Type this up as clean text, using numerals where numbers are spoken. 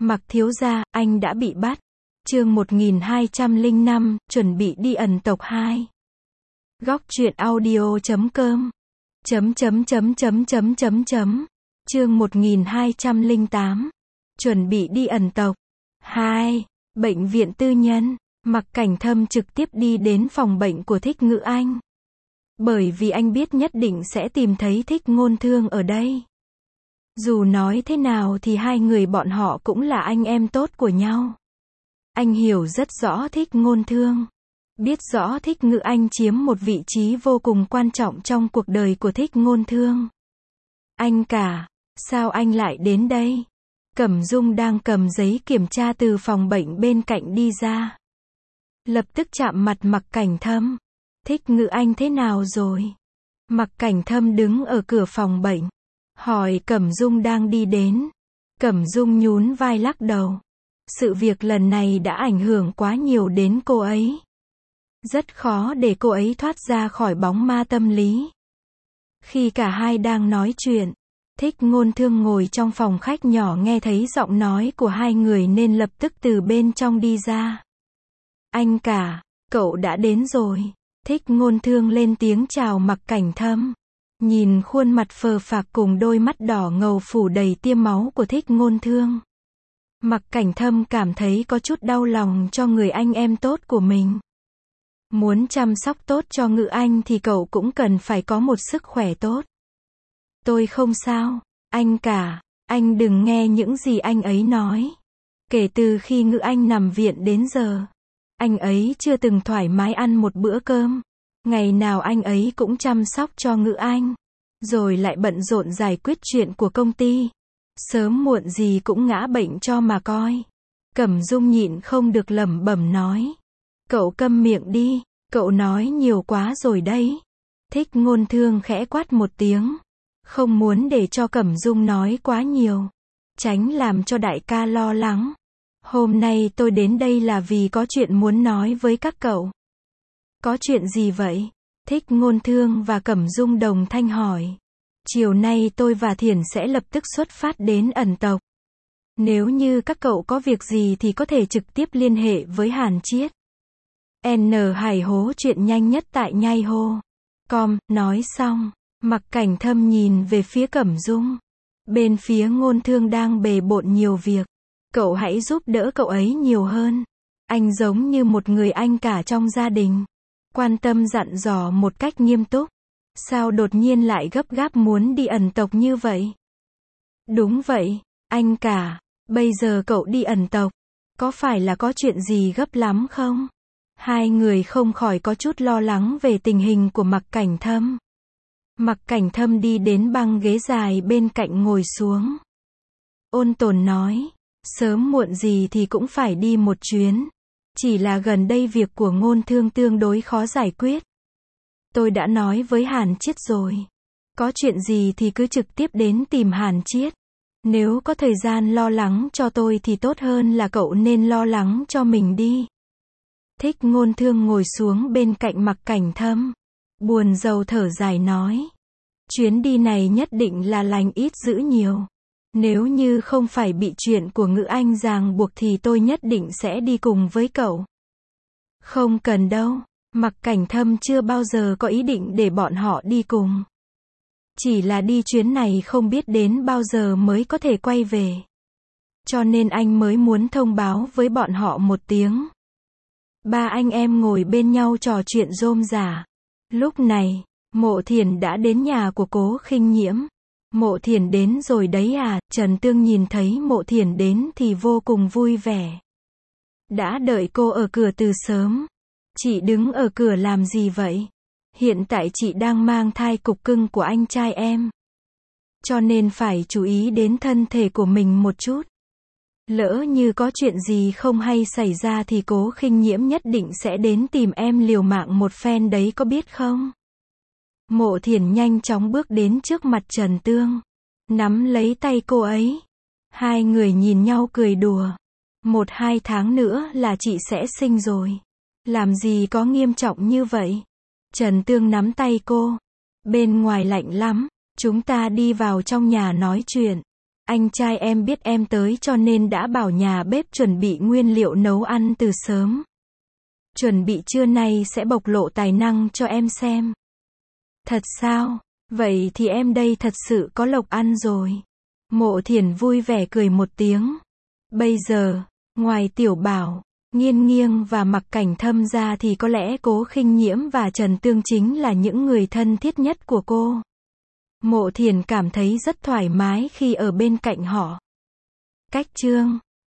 Mặc thiếu gia, anh đã bị bắt. Chương 1205, chuẩn bị đi ẩn tộc 2. Góc truyện audio.com. Chương 1208. Chuẩn bị đi ẩn tộc 2. Bệnh viện tư nhân. Mặc Cảnh Thâm trực tiếp đi đến phòng bệnh của Thích Ngữ Anh. Bởi vì anh biết nhất định sẽ tìm thấy Thích Ngôn Thương ở đây. Dù nói thế nào thì hai người bọn họ cũng là anh em tốt của nhau. Anh hiểu rất rõ Thích Ngôn Thương. Biết rõ Thích Ngữ Anh chiếm một vị trí vô cùng quan trọng trong cuộc đời của Thích Ngôn Thương. Anh cả, sao anh lại đến đây? Cẩm Dung đang cầm giấy kiểm tra từ phòng bệnh bên cạnh đi ra. Lập tức chạm mặt Mặc Cảnh Thâm. Thích Ngữ Anh thế nào rồi? Mặc Cảnh Thâm đứng ở cửa phòng bệnh. Hỏi Cẩm Dung đang đi đến. Cẩm Dung nhún vai lắc đầu. Sự việc lần này đã ảnh hưởng quá nhiều đến cô ấy. Rất khó để cô ấy thoát ra khỏi bóng ma tâm lý. Khi cả hai đang nói chuyện, Thích Ngôn Thương ngồi trong phòng khách nhỏ nghe thấy giọng nói của hai người nên lập tức từ bên trong đi ra. Anh cả, cậu đã đến rồi. Thích Ngôn Thương lên tiếng chào Mặc Cảnh Thâm. Nhìn khuôn mặt phờ phạc cùng đôi mắt đỏ ngầu phủ đầy tia máu của Thích Ngôn Thương. Mặc Cảnh Thâm cảm thấy có chút đau lòng cho người anh em tốt của mình. Muốn chăm sóc tốt cho Ngữ Anh thì cậu cũng cần phải có một sức khỏe tốt. Tôi không sao, anh cả, anh đừng nghe những gì anh ấy nói. Kể từ khi Ngữ Anh nằm viện đến giờ, anh ấy chưa từng thoải mái ăn một bữa cơm. Ngày nào anh ấy cũng chăm sóc cho Ngữ Anh, rồi lại bận rộn giải quyết chuyện của công ty. Sớm muộn gì cũng ngã bệnh cho mà coi. Cẩm Dung nhịn không được lẩm bẩm nói. Cậu câm miệng đi, cậu nói nhiều quá rồi đấy. Thích Ngôn Thương khẽ quát một tiếng. Không muốn để cho Cẩm Dung nói quá nhiều. Tránh làm cho đại ca lo lắng. Hôm nay tôi đến đây là vì có chuyện muốn nói với các cậu. Có chuyện gì vậy? Thích Ngôn Thương và Cẩm Dung đồng thanh hỏi. Chiều nay tôi và Thiển sẽ lập tức xuất phát đến ẩn tộc. Nếu như các cậu có việc gì thì có thể trực tiếp liên hệ với Hàn Chiết. N Hải hố chuyện nhanh nhất tại nhai hô. Com, nói xong, Mặc Cảnh Thâm nhìn về phía Cẩm Dung. Bên phía Ngôn Thương đang bề bộn nhiều việc. Cậu hãy giúp đỡ cậu ấy nhiều hơn. Anh giống như một người anh cả trong gia đình. Quan tâm dặn dò một cách nghiêm túc. Sao đột nhiên lại gấp gáp muốn đi ẩn tộc như vậy? Đúng vậy, anh cả. Bây giờ cậu đi ẩn tộc. Có phải là có chuyện gì gấp lắm không? Hai người không khỏi có chút lo lắng về tình hình của Mặc Cảnh Thâm. Mặc Cảnh Thâm đi đến băng ghế dài bên cạnh ngồi xuống. Ôn tồn nói. Sớm muộn gì thì cũng phải đi một chuyến. Chỉ là gần đây việc của Ngôn Thương tương đối khó giải quyết. Tôi đã nói với Hàn Chiết rồi. Có chuyện gì thì cứ trực tiếp đến tìm Hàn Chiết. Nếu có thời gian lo lắng cho tôi thì tốt hơn là cậu nên lo lắng cho mình đi. Thích Ngôn Thương ngồi xuống bên cạnh Mặc Cảnh Thâm. Buồn rầu thở dài nói. Chuyến đi này nhất định là lành ít dữ nhiều. Nếu như không phải bị chuyện của Ngữ Anh ràng buộc thì tôi nhất định sẽ đi cùng với cậu. Không cần đâu. Mặc Cảnh Thâm chưa bao giờ có ý định để bọn họ đi cùng. Chỉ là đi chuyến này không biết đến bao giờ mới có thể quay về. Cho nên anh mới muốn thông báo với bọn họ một tiếng. Ba anh em ngồi bên nhau trò chuyện rôm rả. Lúc này, Mộ Thiển đã đến nhà của Cố Khinh Nhiễm. Mộ Thiển đến rồi đấy à? Trần Tương nhìn thấy Mộ Thiển đến thì vô cùng vui vẻ. Đã đợi cô ở cửa từ sớm. Chị đứng ở cửa làm gì vậy? Hiện tại chị đang mang thai cục cưng của anh trai em. Cho nên phải chú ý đến thân thể của mình một chút. Lỡ như có chuyện gì không hay xảy ra thì Cố Khinh Nhiễm nhất định sẽ đến tìm em liều mạng một phen đấy có biết không? Mộ Thiển nhanh chóng bước đến trước mặt Trần Tương. Nắm lấy tay cô ấy. Hai người nhìn nhau cười đùa. 1-2 tháng nữa là chị sẽ sinh rồi. Làm gì có nghiêm trọng như vậy? Trần Tương nắm tay cô. Bên ngoài lạnh lắm. Chúng ta đi vào trong nhà nói chuyện. Anh trai em biết em tới cho nên đã bảo nhà bếp chuẩn bị nguyên liệu nấu ăn từ sớm. Chuẩn bị trưa nay sẽ bộc lộ tài năng cho em xem. Thật sao? Vậy thì em đây thật sự có lộc ăn rồi. Mộ Thiển vui vẻ cười một tiếng. Bây giờ, ngoài Tiểu Bảo, Nghiên Nghiêng và Mặc Cảnh Thâm ra thì có lẽ Cố Khinh Nhiễm và Trần Tương chính là những người thân thiết nhất của cô. Mộ Thiển cảm thấy rất thoải mái khi ở bên cạnh họ. Cách chương